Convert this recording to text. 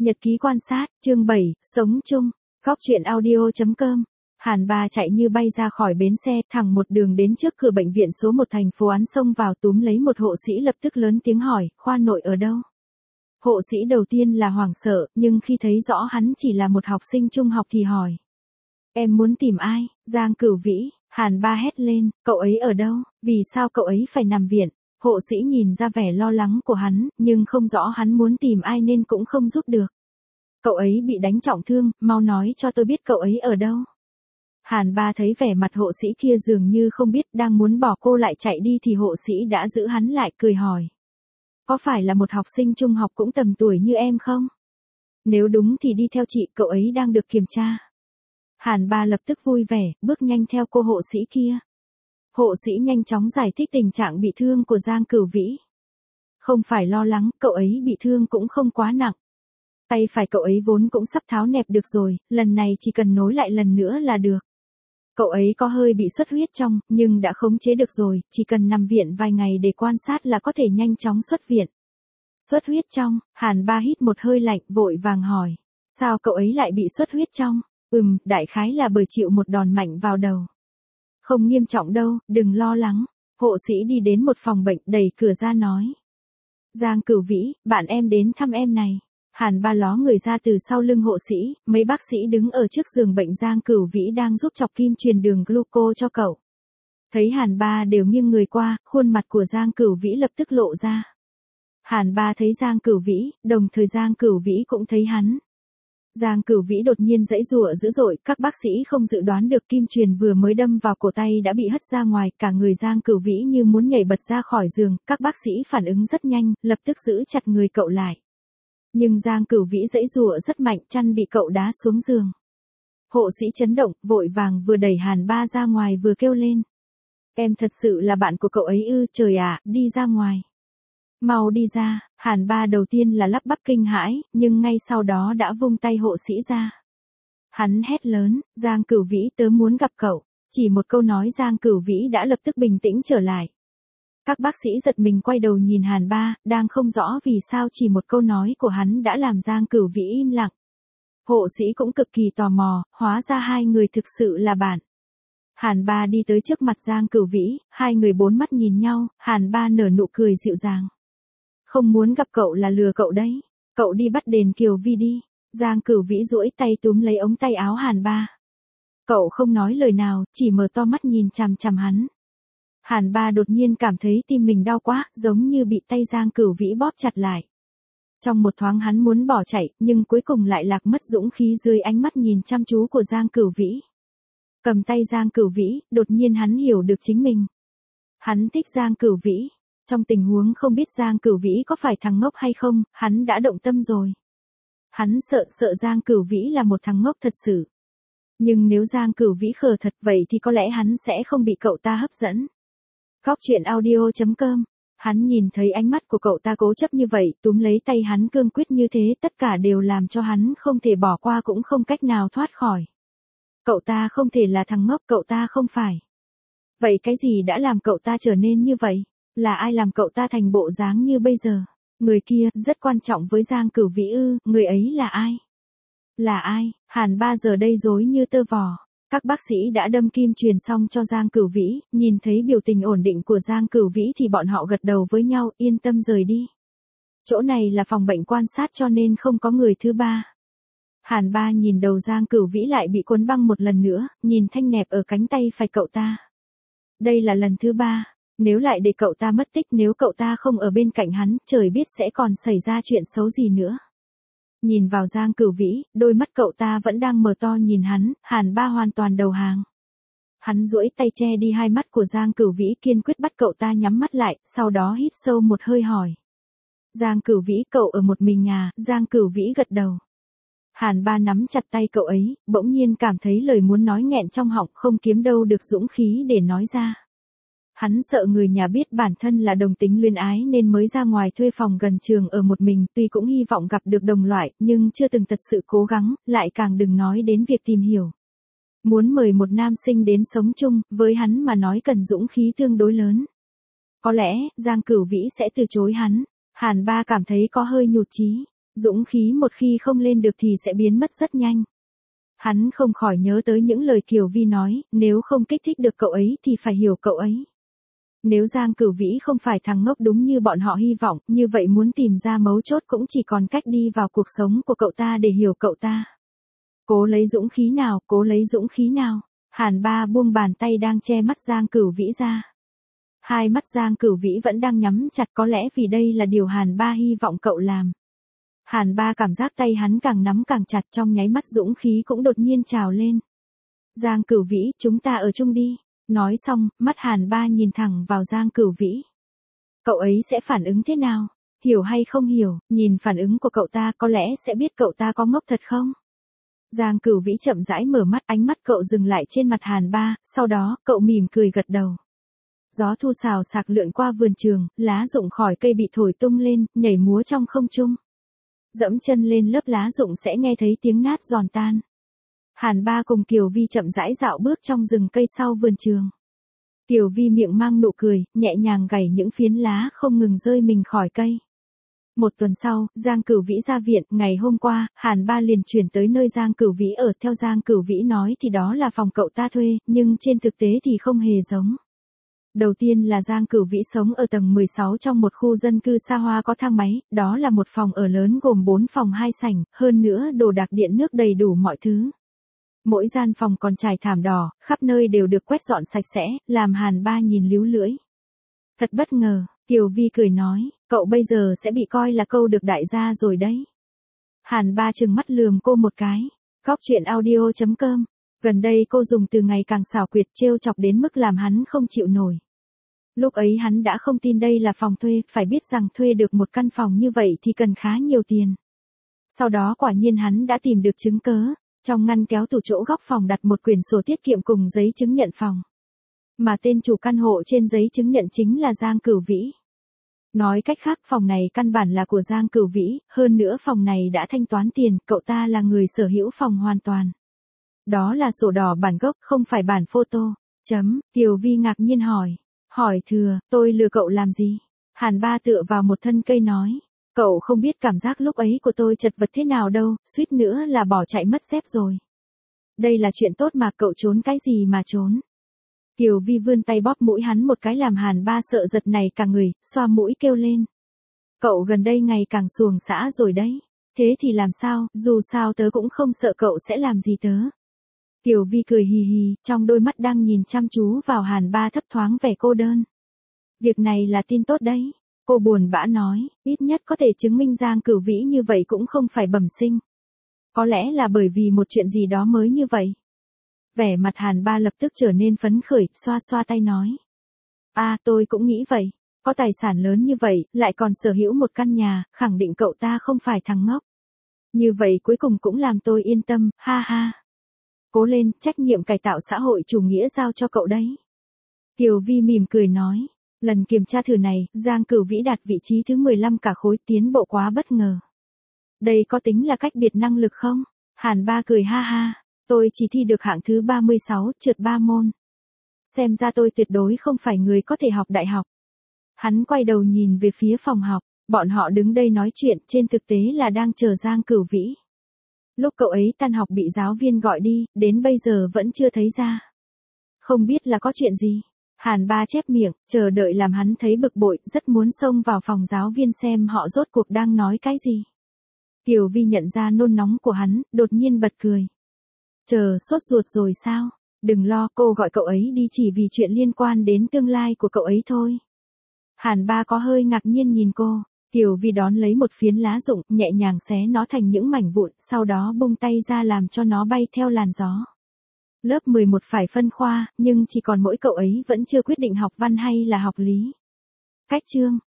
Nhật ký quan sát, chương 7, sống chung, góc truyện audio.com. Hàn Ba chạy như bay ra khỏi bến xe, thẳng một đường đến trước cửa bệnh viện số 1 thành phố Án xông vào túm lấy một hộ sĩ lập tức lớn tiếng hỏi, khoa nội ở đâu? Hộ sĩ đầu tiên là hoảng sợ, nhưng khi thấy rõ hắn chỉ là một học sinh trung học thì hỏi. Em muốn tìm ai? Giang Cửu Vĩ. Hàn Ba hét lên, cậu ấy ở đâu? Vì sao cậu ấy phải nằm viện? Hộ sĩ nhìn ra vẻ lo lắng của hắn, nhưng không rõ hắn muốn tìm ai nên cũng không giúp được. Cậu ấy bị đánh trọng thương, mau nói cho tôi biết cậu ấy ở đâu. Hàn Ba thấy vẻ mặt hộ sĩ kia dường như không biết, đang muốn bỏ cô lại chạy đi thì hộ sĩ đã giữ hắn lại, cười hỏi. Có phải là một học sinh trung học cũng tầm tuổi như em không? Nếu đúng thì đi theo chị, cậu ấy đang được kiểm tra. Hàn Ba lập tức vui vẻ, bước nhanh theo cô hộ sĩ kia. Hộ sĩ nhanh chóng giải thích tình trạng bị thương của Giang Cửu Vĩ. Không phải lo lắng, cậu ấy bị thương cũng không quá nặng. Tay phải cậu ấy vốn cũng sắp tháo nẹp được rồi, lần này chỉ cần nối lại lần nữa là được. Cậu ấy có hơi bị xuất huyết trong, nhưng đã khống chế được rồi, chỉ cần nằm viện vài ngày để quan sát là có thể nhanh chóng xuất viện. Xuất huyết trong, Hàn Ba hít một hơi lạnh, vội vàng hỏi. Sao cậu ấy lại bị xuất huyết trong? Đại khái là bởi chịu một đòn mạnh vào đầu. Không nghiêm trọng đâu, đừng lo lắng. Hộ sĩ đi đến một phòng bệnh, đẩy cửa ra nói. Giang Cửu Vĩ, bạn em đến thăm em này. Hàn Ba ló người ra từ sau lưng hộ sĩ, mấy bác sĩ đứng ở trước giường bệnh Giang Cửu Vĩ đang giúp chọc kim truyền đường gluco cho cậu. Thấy Hàn Ba đều nghiêng người qua, khuôn mặt của Giang Cửu Vĩ lập tức lộ ra. Hàn Ba thấy Giang Cửu Vĩ, đồng thời Giang Cửu Vĩ cũng thấy hắn. Giang Cửu Vĩ đột nhiên giãy giụa dữ dội, các bác sĩ không dự đoán được kim truyền vừa mới đâm vào cổ tay đã bị hất ra ngoài, cả người Giang Cửu Vĩ như muốn nhảy bật ra khỏi giường, các bác sĩ phản ứng rất nhanh, lập tức giữ chặt người cậu lại. Nhưng Giang Cửu Vĩ giãy giụa rất mạnh, chăn bị cậu đá xuống giường. Hộ sĩ chấn động, vội vàng vừa đẩy Hàn Ba ra ngoài vừa kêu lên. Em thật sự là bạn của cậu ấy ư? Trời ạ, đi ra ngoài. Mau đi ra. Hàn Ba đầu tiên là lắp bắp kinh hãi, nhưng ngay sau đó đã vung tay hộ sĩ ra. Hắn hét lớn, Giang Cửu Vĩ, tớ muốn gặp cậu. Chỉ một câu nói Giang Cửu Vĩ đã lập tức bình tĩnh trở lại. Các bác sĩ giật mình quay đầu nhìn Hàn Ba, đang không rõ vì sao chỉ một câu nói của hắn đã làm Giang Cửu Vĩ im lặng. Hộ sĩ cũng cực kỳ tò mò, hóa ra hai người thực sự là bạn. Hàn Ba đi tới trước mặt Giang Cửu Vĩ, hai người bốn mắt nhìn nhau, Hàn Ba nở nụ cười dịu dàng. Không muốn gặp cậu là lừa cậu đấy. Cậu đi bắt đền Kiều Vi đi. Giang Cửu Vĩ duỗi tay túm lấy ống tay áo Hàn Ba. Cậu không nói lời nào, chỉ mở to mắt nhìn chằm chằm hắn. Hàn Ba đột nhiên cảm thấy tim mình đau quá, giống như bị tay Giang Cửu Vĩ bóp chặt lại. Trong một thoáng hắn muốn bỏ chạy, nhưng cuối cùng lại lạc mất dũng khí dưới ánh mắt nhìn chăm chú của Giang Cửu Vĩ. Cầm tay Giang Cửu Vĩ, đột nhiên hắn hiểu được chính mình. Hắn thích Giang Cửu Vĩ. Trong tình huống không biết Giang Cửu Vĩ có phải thằng ngốc hay không, hắn đã động tâm rồi. Hắn sợ Giang Cửu Vĩ là một thằng ngốc thật sự. Nhưng nếu Giang Cửu Vĩ khờ thật vậy thì có lẽ hắn sẽ không bị cậu ta hấp dẫn. Góc truyện audio.com. Hắn nhìn thấy ánh mắt của cậu ta cố chấp như vậy, túm lấy tay hắn cương quyết như thế, tất cả đều làm cho hắn không thể bỏ qua cũng không cách nào thoát khỏi. Cậu ta không thể là thằng ngốc, cậu ta không phải. Vậy cái gì đã làm cậu ta trở nên như vậy? Là ai làm cậu ta thành bộ dáng như bây giờ? Người kia, rất quan trọng với Giang Cửu Vĩ ư, người ấy là ai? Là ai? Hàn Ba giờ đây rối như tơ vò. Các bác sĩ đã đâm kim truyền xong cho Giang Cửu Vĩ, nhìn thấy biểu tình ổn định của Giang Cửu Vĩ thì bọn họ gật đầu với nhau, yên tâm rời đi. Chỗ này là phòng bệnh quan sát cho nên không có người thứ ba. Hàn Ba nhìn đầu Giang Cửu Vĩ lại bị cuốn băng một lần nữa, nhìn thanh nẹp ở cánh tay phải cậu ta. Đây là lần thứ ba. Nếu lại để cậu ta mất tích, nếu cậu ta không ở bên cạnh hắn, trời biết sẽ còn xảy ra chuyện xấu gì nữa. Nhìn vào Giang Cửu Vĩ, đôi mắt cậu ta vẫn đang mở to nhìn hắn, Hàn Ba hoàn toàn đầu hàng. Hắn duỗi tay che đi hai mắt của Giang Cửu Vĩ, kiên quyết bắt cậu ta nhắm mắt lại, sau đó hít sâu một hơi hỏi. Giang Cửu Vĩ, cậu ở một mình à? Giang Cửu Vĩ gật đầu. Hàn Ba nắm chặt tay cậu ấy, bỗng nhiên cảm thấy lời muốn nói nghẹn trong họng, không kiếm đâu được dũng khí để nói ra. Hắn sợ người nhà biết bản thân là đồng tính luyến ái nên mới ra ngoài thuê phòng gần trường ở một mình, tuy cũng hy vọng gặp được đồng loại, nhưng chưa từng thật sự cố gắng, lại càng đừng nói đến việc tìm hiểu. Muốn mời một nam sinh đến sống chung, với hắn mà nói cần dũng khí tương đối lớn. Có lẽ, Giang Cửu Vĩ sẽ từ chối hắn. Hàn Ba cảm thấy có hơi nhụt chí. Dũng khí một khi không lên được thì sẽ biến mất rất nhanh. Hắn không khỏi nhớ tới những lời Kiều Vi nói, nếu không kích thích được cậu ấy thì phải hiểu cậu ấy. Nếu Giang Cửu Vĩ không phải thằng ngốc đúng như bọn họ hy vọng, như vậy muốn tìm ra mấu chốt cũng chỉ còn cách đi vào cuộc sống của cậu ta để hiểu cậu ta. Cố lấy dũng khí nào, cố lấy dũng khí nào. Hàn Ba buông bàn tay đang che mắt Giang Cửu Vĩ ra. Hai mắt Giang Cửu Vĩ vẫn đang nhắm chặt, có lẽ vì đây là điều Hàn Ba hy vọng cậu làm. Hàn Ba cảm giác tay hắn càng nắm càng chặt, trong nháy mắt dũng khí cũng đột nhiên trào lên. Giang Cửu Vĩ, chúng ta ở chung đi. Nói xong, mắt Hàn Ba nhìn thẳng vào Giang Cửu Vĩ. Cậu ấy sẽ phản ứng thế nào? Hiểu hay không hiểu, nhìn phản ứng của cậu ta có lẽ sẽ biết cậu ta có ngốc thật không? Giang Cửu Vĩ chậm rãi mở mắt, ánh mắt cậu dừng lại trên mặt Hàn Ba, sau đó, cậu mỉm cười gật đầu. Gió thu xào xạc lượn qua vườn trường, lá rụng khỏi cây bị thổi tung lên, nhảy múa trong không trung. Dẫm chân lên lớp lá rụng sẽ nghe thấy tiếng nát giòn tan. Hàn Ba cùng Kiều Vi chậm rãi dạo bước trong rừng cây sau vườn trường. Kiều Vi miệng mang nụ cười, nhẹ nhàng gảy những phiến lá không ngừng rơi mình khỏi cây. Một tuần sau, Giang Cửu Vĩ ra viện, ngày hôm qua, Hàn Ba liền chuyển tới nơi Giang Cửu Vĩ ở, theo Giang Cửu Vĩ nói thì đó là phòng cậu ta thuê, nhưng trên thực tế thì không hề giống. Đầu tiên là Giang Cửu Vĩ sống ở tầng 16 trong một khu dân cư xa hoa có thang máy, đó là một phòng ở lớn gồm 4 phòng 2 sảnh, hơn nữa đồ đạc điện nước đầy đủ mọi thứ. Mỗi gian phòng còn trải thảm đỏ, khắp nơi đều được quét dọn sạch sẽ, làm Hàn Ba nhìn líu lưỡi. Thật bất ngờ, Kiều Vi cười nói, cậu bây giờ sẽ bị coi là câu được đại gia rồi đấy. Hàn Ba trừng mắt lườm cô một cái. Góc truyện audio.com. Gần đây cô dùng từ ngày càng xảo quyệt, trêu chọc đến mức làm hắn không chịu nổi. Lúc ấy hắn đã không tin đây là phòng thuê, phải biết rằng thuê được một căn phòng như vậy thì cần khá nhiều tiền. Sau đó quả nhiên hắn đã tìm được chứng cớ. Trong ngăn kéo tủ chỗ góc phòng đặt một quyển sổ tiết kiệm cùng giấy chứng nhận phòng. Mà tên chủ căn hộ trên giấy chứng nhận chính là Giang Cửu Vĩ. Nói cách khác, phòng này căn bản là của Giang Cửu Vĩ, hơn nữa phòng này đã thanh toán tiền, cậu ta là người sở hữu phòng hoàn toàn. Đó là sổ đỏ bản gốc, không phải bản photo. Kiều Vi ngạc nhiên hỏi. Hỏi thừa, tôi lừa cậu làm gì? Hàn Ba tựa vào một thân cây nói. Cậu không biết cảm giác lúc ấy của tôi chật vật thế nào đâu, suýt nữa là bỏ chạy mất dép rồi. Đây là chuyện tốt mà, cậu trốn cái gì mà trốn? Kiều Vi vươn tay bóp mũi hắn một cái làm Hàn Ba sợ giật này cả người, xoa mũi kêu lên. Cậu gần đây ngày càng xuồng xã rồi đấy. Thế thì làm sao, dù sao tớ cũng không sợ cậu sẽ làm gì tớ. Kiều Vi cười hì hì, trong đôi mắt đang nhìn chăm chú vào Hàn Ba thấp thoáng vẻ cô đơn. Việc này là tin tốt đấy. Cô buồn bã nói, ít nhất có thể chứng minh Giang Cửu Vĩ như vậy cũng không phải bẩm sinh. Có lẽ là bởi vì một chuyện gì đó mới như vậy. Vẻ mặt Hàn Ba lập tức trở nên phấn khởi, xoa xoa tay nói. Tôi cũng nghĩ vậy. Có tài sản lớn như vậy, lại còn sở hữu một căn nhà, khẳng định cậu ta không phải thằng ngốc. Như vậy cuối cùng cũng làm tôi yên tâm, ha ha. Cố lên, trách nhiệm cải tạo xã hội chủ nghĩa giao cho cậu đấy. Kiều Vi mỉm cười nói. Lần kiểm tra thử này, Giang Cửu Vĩ đạt vị trí thứ 15 cả khối, tiến bộ quá bất ngờ. Đây có tính là cách biệt năng lực không? Hàn Ba cười ha ha. Tôi chỉ thi được hạng thứ 36, trượt 3 môn. Xem ra tôi tuyệt đối không phải người có thể học đại học. Hắn quay đầu nhìn về phía phòng học, bọn họ đứng đây nói chuyện, trên thực tế là đang chờ Giang Cửu Vĩ. Lúc cậu ấy tan học bị giáo viên gọi đi, đến bây giờ vẫn chưa thấy ra. Không biết là có chuyện gì. Hàn Ba chép miệng, chờ đợi làm hắn thấy bực bội, rất muốn xông vào phòng giáo viên xem họ rốt cuộc đang nói cái gì. Kiều Vi nhận ra nôn nóng của hắn, đột nhiên bật cười. Chờ sốt ruột rồi sao? Đừng lo, cô gọi cậu ấy đi chỉ vì chuyện liên quan đến tương lai của cậu ấy thôi. Hàn Ba có hơi ngạc nhiên nhìn cô. Kiều Vi đón lấy một phiến lá rụng, nhẹ nhàng xé nó thành những mảnh vụn, sau đó bung tay ra làm cho nó bay theo làn gió. Lớp 11 phải phân khoa, nhưng chỉ còn mỗi cậu ấy vẫn chưa quyết định học văn hay là học lý. Cách chương.